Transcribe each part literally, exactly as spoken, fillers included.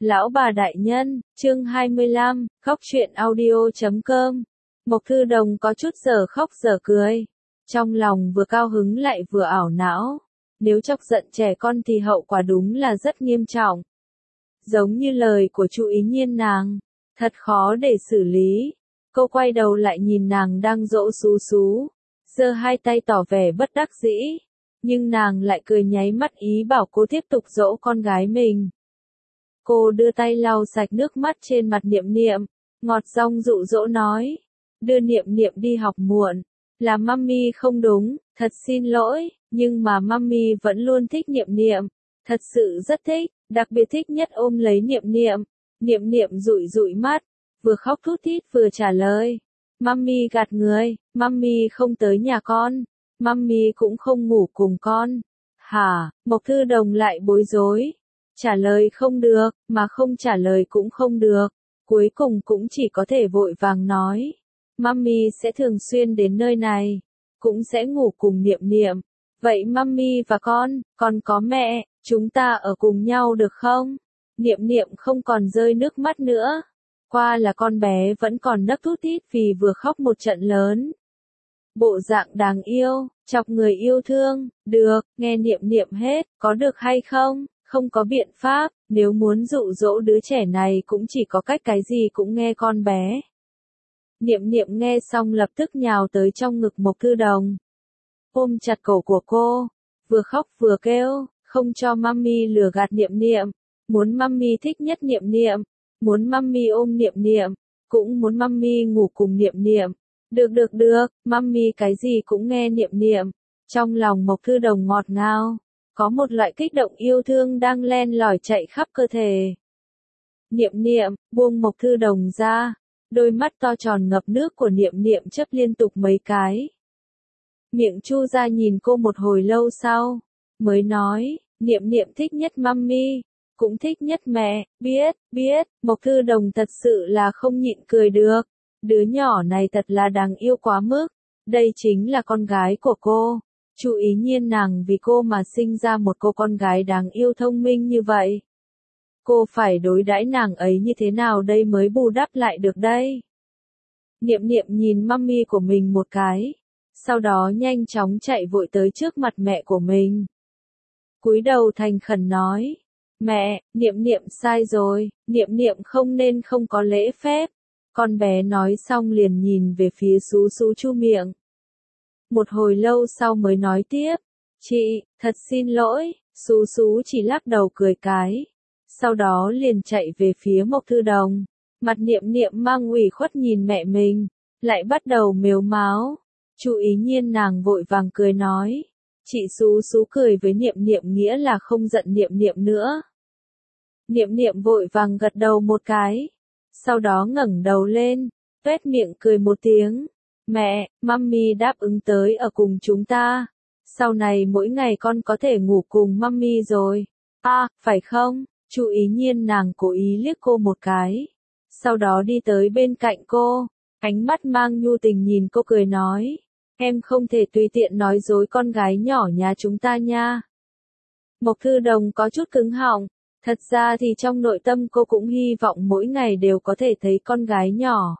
Lão bà đại nhân, chương hai mươi lăm, khóc chuyện audio chấm com. Mộc Thư Đồng có chút giờ khóc giờ cười. Trong lòng vừa cao hứng lại vừa ảo não. Nếu chọc giận trẻ con thì hậu quả đúng là rất nghiêm trọng. Giống như lời của chú Ý Nhiên nàng, thật khó để xử lý. Cô quay đầu lại nhìn nàng đang dỗ Sú Sú, giơ hai tay tỏ vẻ bất đắc dĩ. Nhưng nàng lại cười nháy mắt ý bảo cô tiếp tục dỗ con gái mình. Cô đưa tay lau sạch nước mắt trên mặt Niệm Niệm, ngọt giọng dụ dỗ nói, đưa Niệm Niệm đi học muộn, là mummy không đúng, thật xin lỗi, nhưng mà mummy vẫn luôn thích Niệm Niệm, thật sự rất thích, đặc biệt thích nhất ôm lấy Niệm Niệm. Niệm Niệm dụi dụi mắt, vừa khóc thút thít vừa trả lời, mummy gạt người, mummy không tới nhà con, mummy cũng không ngủ cùng con. Hả? Mộc Thư Đồng lại bối rối. Trả lời không được, mà không trả lời cũng không được. Cuối cùng cũng chỉ có thể vội vàng nói. Mummy sẽ thường xuyên đến nơi này. Cũng sẽ ngủ cùng Niệm Niệm. Vậy mummy và con, con có mẹ, chúng ta ở cùng nhau được không? Niệm Niệm không còn rơi nước mắt nữa. Qua là con bé vẫn còn nấc thút thít vì vừa khóc một trận lớn. Bộ dạng đáng yêu, chọc người yêu thương, được, nghe Niệm Niệm hết, có được hay không? Không có biện pháp, nếu muốn dụ dỗ đứa trẻ này cũng chỉ có cách cái gì cũng nghe con bé. Niệm Niệm nghe xong lập tức nhào tới trong ngực Mộc Thư Đồng. Ôm chặt cổ của cô, vừa khóc vừa kêu, không cho mummy lừa gạt Niệm Niệm, muốn mummy thích nhất Niệm Niệm, muốn mummy ôm Niệm Niệm, cũng muốn mummy ngủ cùng Niệm Niệm. Được được được, mummy cái gì cũng nghe Niệm Niệm. Trong lòng Mộc Thư Đồng ngọt ngào. Có một loại kích động yêu thương đang len lỏi chạy khắp cơ thể. Niệm Niệm, buông Mộc Thư Đồng ra, đôi mắt to tròn ngập nước của Niệm Niệm chớp liên tục mấy cái. Miệng chu ra nhìn cô một hồi lâu sau, mới nói, Niệm Niệm thích nhất mummy, cũng thích nhất mẹ, biết, biết, Mộc Thư Đồng thật sự là không nhịn cười được. Đứa nhỏ này thật là đáng yêu quá mức, đây chính là con gái của cô. Chú Ý Nhiên nàng vì cô mà sinh ra một cô con gái đáng yêu thông minh như vậy. Cô phải đối đãi nàng ấy như thế nào đây mới bù đắp lại được đây? Niệm Niệm nhìn mummy của mình một cái, sau đó nhanh chóng chạy vội tới trước mặt mẹ của mình. Cúi đầu thành khẩn nói, mẹ, Niệm Niệm sai rồi, Niệm Niệm không nên không có lễ phép. Con bé nói xong liền nhìn về phía Sú Sú chu miệng. Một hồi lâu sau mới nói tiếp, chị, thật xin lỗi, Sú Sú chỉ lắc đầu cười cái. Sau đó liền chạy về phía Mộc Thư Đồng, mặt Niệm Niệm mang ủy khuất nhìn mẹ mình, lại bắt đầu mếu máo. Chú Ý Nhiên nàng vội vàng cười nói, chị Sú Sú cười với Niệm Niệm nghĩa là không giận Niệm Niệm nữa. Niệm Niệm vội vàng gật đầu một cái, sau đó ngẩng đầu lên, tuét miệng cười một tiếng. Mẹ, mummy đáp ứng tới ở cùng chúng ta. Sau này mỗi ngày con có thể ngủ cùng mummy rồi. À, phải không? Chú Ý Nhiên nàng cố ý liếc cô một cái. Sau đó đi tới bên cạnh cô. Ánh mắt mang nhu tình nhìn cô cười nói. Em không thể tùy tiện nói dối con gái nhỏ nhà chúng ta nha. Mộc Thư Đồng có chút cứng họng. Thật ra thì trong nội tâm cô cũng hy vọng mỗi ngày đều có thể thấy con gái nhỏ.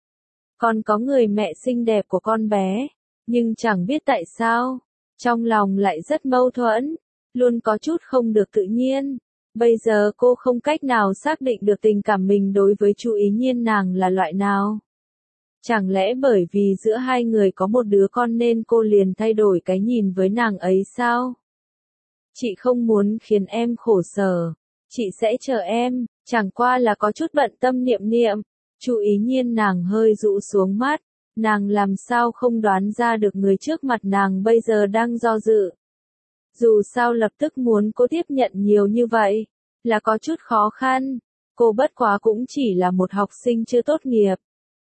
Còn có người mẹ xinh đẹp của con bé, nhưng chẳng biết tại sao, trong lòng lại rất mâu thuẫn, luôn có chút không được tự nhiên. Bây giờ cô không cách nào xác định được tình cảm mình đối với chú Ý Nhiên nàng là loại nào. Chẳng lẽ bởi vì giữa hai người có một đứa con nên cô liền thay đổi cái nhìn với nàng ấy sao? Chị không muốn khiến em khổ sở, chị sẽ chờ em, chẳng qua là có chút bận tâm Niệm Niệm. Chú Ý Nhiên nàng hơi rũ xuống mắt, nàng làm sao không đoán ra được người trước mặt nàng bây giờ đang do dự. Dù sao lập tức muốn cô tiếp nhận nhiều như vậy, là có chút khó khăn, cô bất quá cũng chỉ là một học sinh chưa tốt nghiệp.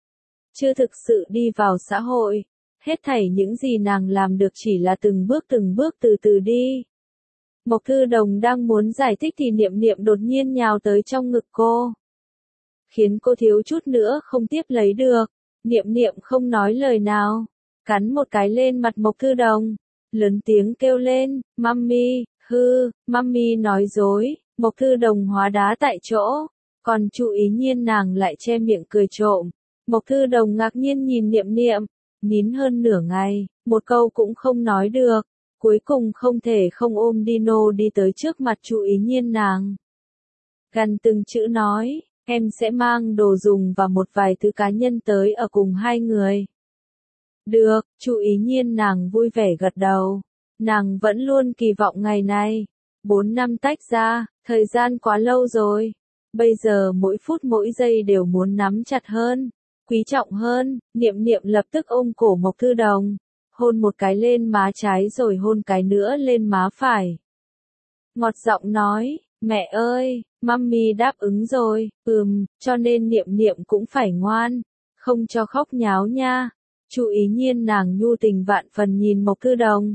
Chưa thực sự đi vào xã hội, hết thảy những gì nàng làm được chỉ là từng bước từng bước từ từ đi. Mộc Thư Đồng đang muốn giải thích thì Niệm Niệm đột nhiên nhào tới trong ngực cô. Khiến cô thiếu chút nữa không tiếp lấy được. Niệm Niệm không nói lời nào, cắn một cái lên mặt Mộc Thư Đồng, lớn tiếng kêu lên, mummy, hư, mummy nói dối, Mộc Thư Đồng hóa đá tại chỗ, còn Chu Ý Nhiên nàng lại che miệng cười trộm. Mộc Thư Đồng ngạc nhiên nhìn Niệm Niệm, nín hơn nửa ngày, một câu cũng không nói được, cuối cùng không thể không ôm Dino đi tới trước mặt Chu Ý Nhiên nàng. Gần từng chữ nói, em sẽ mang đồ dùng và một vài thứ cá nhân tới ở cùng hai người. Được, Chu Ý Nhiên nàng vui vẻ gật đầu, nàng vẫn luôn kỳ vọng ngày này. Bốn năm tách ra, thời gian quá lâu rồi, bây giờ mỗi phút mỗi giây đều muốn nắm chặt hơn, quý trọng hơn. Niệm Niệm lập tức ôm cổ Mộc Thư Đồng, hôn một cái lên má trái rồi hôn cái nữa lên má phải. Ngọt giọng nói, mẹ ơi, mummy đáp ứng rồi, ừm, cho nên Niệm Niệm cũng phải ngoan, không cho khóc nháo nha. Chu Ý Nhiên nàng nhu tình vạn phần nhìn Mộc Thư Đồng.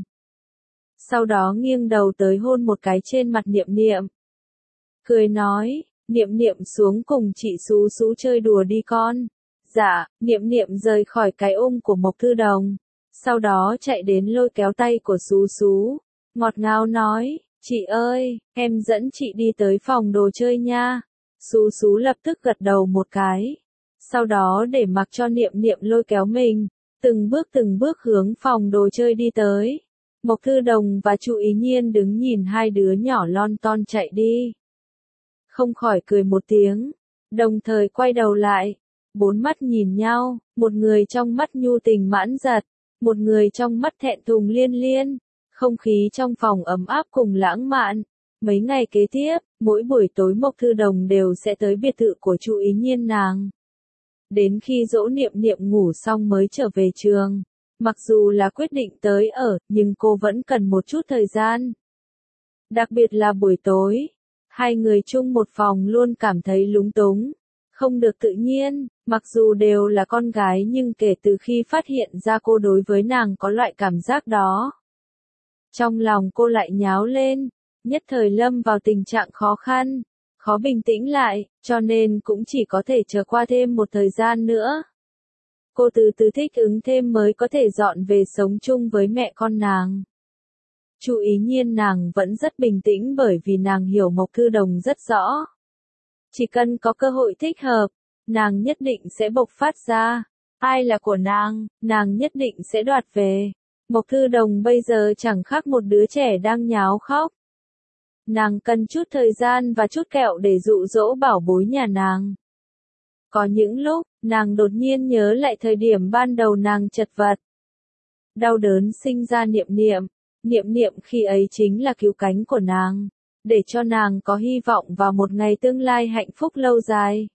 Sau đó nghiêng đầu tới hôn một cái trên mặt Niệm Niệm. Cười nói, Niệm Niệm xuống cùng chị Sú Sú chơi đùa đi con. Dạ, Niệm Niệm rời khỏi cái ôm của Mộc Thư Đồng. Sau đó chạy đến lôi kéo tay của Sú Sú. Ngọt ngào nói, chị ơi, em dẫn chị đi tới phòng đồ chơi nha. Sú Sú lập tức gật đầu một cái. Sau đó để mặc cho Niệm Niệm lôi kéo mình, từng bước từng bước hướng phòng đồ chơi đi tới. Mộc Thư Đồng và Chu Ý Nhiên đứng nhìn hai đứa nhỏ lon ton chạy đi. Không khỏi cười một tiếng, đồng thời quay đầu lại. Bốn mắt nhìn nhau, một người trong mắt nhu tình mãn giật, một người trong mắt thẹn thùng liên liên. Không khí trong phòng ấm áp cùng lãng mạn. Mấy ngày kế tiếp, mỗi buổi tối Mộc Thư Đồng đều sẽ tới biệt thự của Chu Ý Nhiên nàng. Đến khi dỗ Niệm Niệm ngủ xong mới trở về trường. Mặc dù là quyết định tới ở, nhưng cô vẫn cần một chút thời gian. Đặc biệt là buổi tối, hai người chung một phòng luôn cảm thấy lúng túng, không được tự nhiên, mặc dù đều là con gái nhưng kể từ khi phát hiện ra cô đối với nàng có loại cảm giác đó. Trong lòng cô lại nháo lên, nhất thời lâm vào tình trạng khó khăn, khó bình tĩnh lại, cho nên cũng chỉ có thể chờ qua thêm một thời gian nữa. Cô từ từ thích ứng thêm mới có thể dọn về sống chung với mẹ con nàng. Chu Ý Nhiên nàng vẫn rất bình tĩnh bởi vì nàng hiểu Mộc Thư Đồng rất rõ. Chỉ cần có cơ hội thích hợp, nàng nhất định sẽ bộc phát ra. Ai là của nàng, nàng nhất định sẽ đoạt về. Mộc Thư Đồng bây giờ chẳng khác một đứa trẻ đang nháo khóc. Nàng cần chút thời gian và chút kẹo để dụ dỗ bảo bối nhà nàng. Có những lúc, nàng đột nhiên nhớ lại thời điểm ban đầu nàng chật vật. Đau đớn sinh ra Niệm Niệm, Niệm Niệm khi ấy chính là cứu cánh của nàng, để cho nàng có hy vọng vào một ngày tương lai hạnh phúc lâu dài.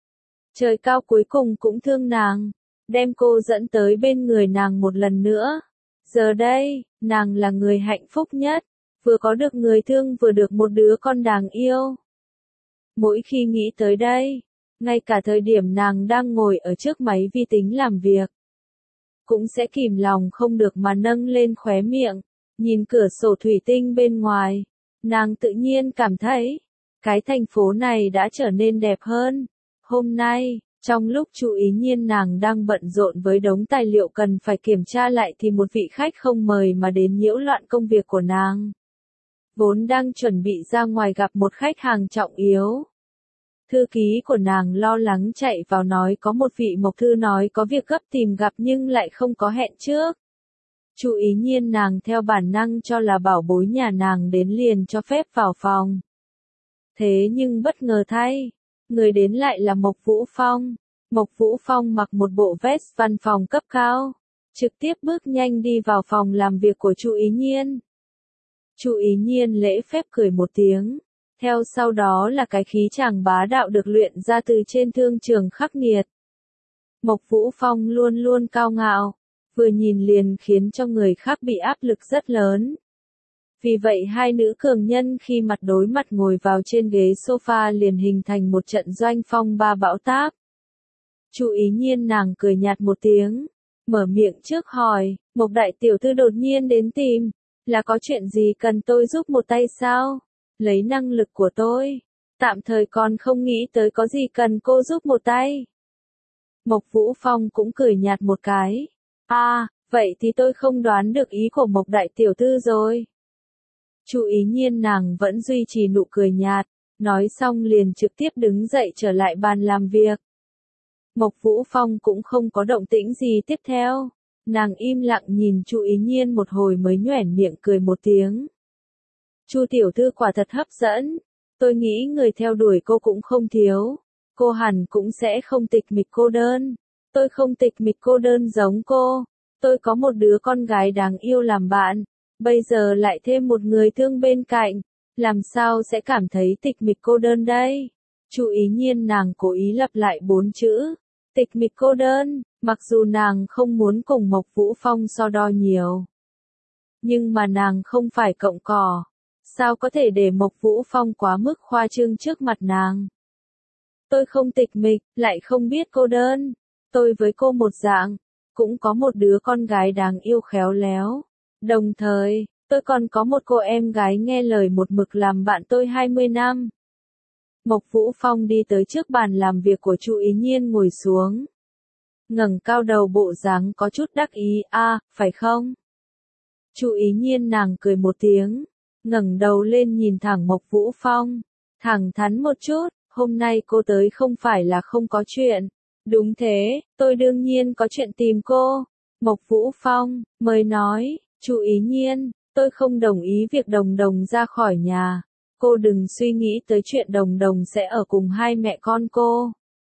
Trời cao cuối cùng cũng thương nàng, đem cô dẫn tới bên người nàng một lần nữa. Giờ đây, nàng là người hạnh phúc nhất, vừa có được người thương vừa được một đứa con đáng yêu. Mỗi khi nghĩ tới đây, ngay cả thời điểm nàng đang ngồi ở trước máy vi tính làm việc, cũng sẽ kìm lòng không được mà nâng lên khóe miệng, nhìn cửa sổ thủy tinh bên ngoài, nàng tự nhiên cảm thấy, cái thành phố này đã trở nên đẹp hơn. Hôm nay, trong lúc Chu Ý Nhiên nàng đang bận rộn với đống tài liệu cần phải kiểm tra lại thì một vị khách không mời mà đến nhiễu loạn công việc của nàng. Vốn đang chuẩn bị ra ngoài gặp một khách hàng trọng yếu. Thư ký của nàng lo lắng chạy vào nói có một vị Mộc Thư nói có việc gấp tìm gặp nhưng lại không có hẹn trước. Chu Ý Nhiên nàng theo bản năng cho là bảo bối nhà nàng đến liền cho phép vào phòng. Thế nhưng bất ngờ thay, người đến lại là Mộc Vũ Phong. Mộc Vũ Phong mặc một bộ vest văn phòng cấp cao, trực tiếp bước nhanh đi vào phòng làm việc của Chu Ý Nhiên. Chu Ý Nhiên lễ phép cười một tiếng. Theo sau đó là cái khí chàng bá đạo được luyện ra từ trên thương trường khắc nghiệt. Mộc Vũ Phong luôn luôn cao ngạo, vừa nhìn liền khiến cho người khác bị áp lực rất lớn. Vì vậy hai nữ cường nhân khi mặt đối mặt ngồi vào trên ghế sofa liền hình thành một trận doanh phong ba bão táp. Chu Ý Nhiên nàng cười nhạt một tiếng, mở miệng trước hỏi, Mộc đại tiểu thư đột nhiên đến tìm, là có chuyện gì cần tôi giúp một tay sao? Lấy năng lực của tôi, tạm thời còn không nghĩ tới có gì cần cô giúp một tay. Mộc Vũ Phong cũng cười nhạt một cái. À, vậy thì tôi không đoán được ý của Mộc đại tiểu thư rồi. Chu Ý Nhiên nàng vẫn duy trì nụ cười nhạt, Nói xong liền trực tiếp đứng dậy trở lại bàn làm việc. Mộc Vũ Phong cũng không có động tĩnh gì tiếp theo. Nàng im lặng nhìn Chu Ý Nhiên một hồi mới nhoẻn miệng cười một tiếng. Chu tiểu thư quả thật hấp dẫn. Tôi nghĩ người theo đuổi cô cũng không thiếu. Cô hẳn cũng sẽ không tịch mịch cô đơn. Tôi không tịch mịch cô đơn giống cô. Tôi có một đứa con gái đáng yêu làm bạn. Bây giờ lại thêm một người thương bên cạnh. Làm sao sẽ cảm thấy tịch mịch cô đơn đây? Chu Ý Nhiên nàng cố ý lặp lại bốn chữ. Tịch mịch cô đơn, mặc dù nàng không muốn cùng Mộc Vũ Phong so đo nhiều. Nhưng mà nàng không phải cộng cỏ. Sao có thể để Mộc Vũ Phong quá mức khoa trương trước mặt nàng? Tôi không tịch mịch, lại không biết cô đơn. Tôi với cô một dạng, cũng có một đứa con gái đáng yêu khéo léo. Đồng thời, tôi còn có một cô em gái nghe lời một mực làm bạn tôi hai mươi năm. Mộc Vũ Phong đi tới trước bàn làm việc của Chu Ý Nhiên ngồi xuống. Ngẩng cao đầu bộ dáng có chút đắc ý, a, à, phải không? Chu Ý Nhiên nàng cười một tiếng, ngẩng đầu lên nhìn thẳng Mộc Vũ Phong, thẳng thắn một chút, hôm nay cô tới không phải là không có chuyện. Đúng thế, tôi đương nhiên có chuyện tìm cô. Mộc Vũ Phong mới nói, Chu Ý Nhiên, tôi không đồng ý việc Đồng Đồng ra khỏi nhà. Cô đừng suy nghĩ tới chuyện Đồng Đồng sẽ ở cùng hai mẹ con cô.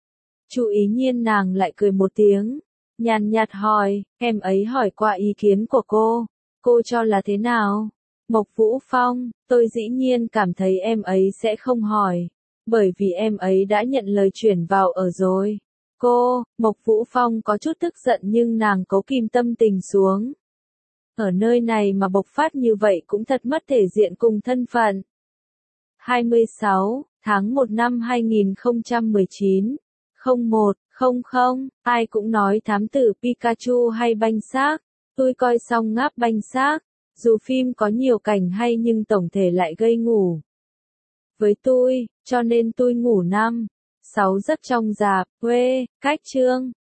Chu Ý Nhiên nàng lại cười một tiếng, nhàn nhạt hỏi, em ấy hỏi qua ý kiến của cô, cô cho là thế nào? Mộc Vũ Phong, tôi dĩ nhiên cảm thấy em ấy sẽ không hỏi, bởi vì em ấy đã nhận lời chuyển vào ở rồi. Cô, Mộc Vũ Phong có chút tức giận nhưng nàng cố kìm tâm tình xuống. Ở nơi này mà bộc phát như vậy cũng thật mất thể diện cùng thân phận. hai mươi sáu tháng một năm hai nghìn không trăm mười chín, không một không không, ai cũng nói thám tử Pikachu hay banh xác, tôi coi xong ngáp banh xác, dù phim có nhiều cảnh hay nhưng tổng thể lại gây ngủ. Với tôi, cho nên tôi ngủ năm, sáu giấc trong rạp, quê, cách chương.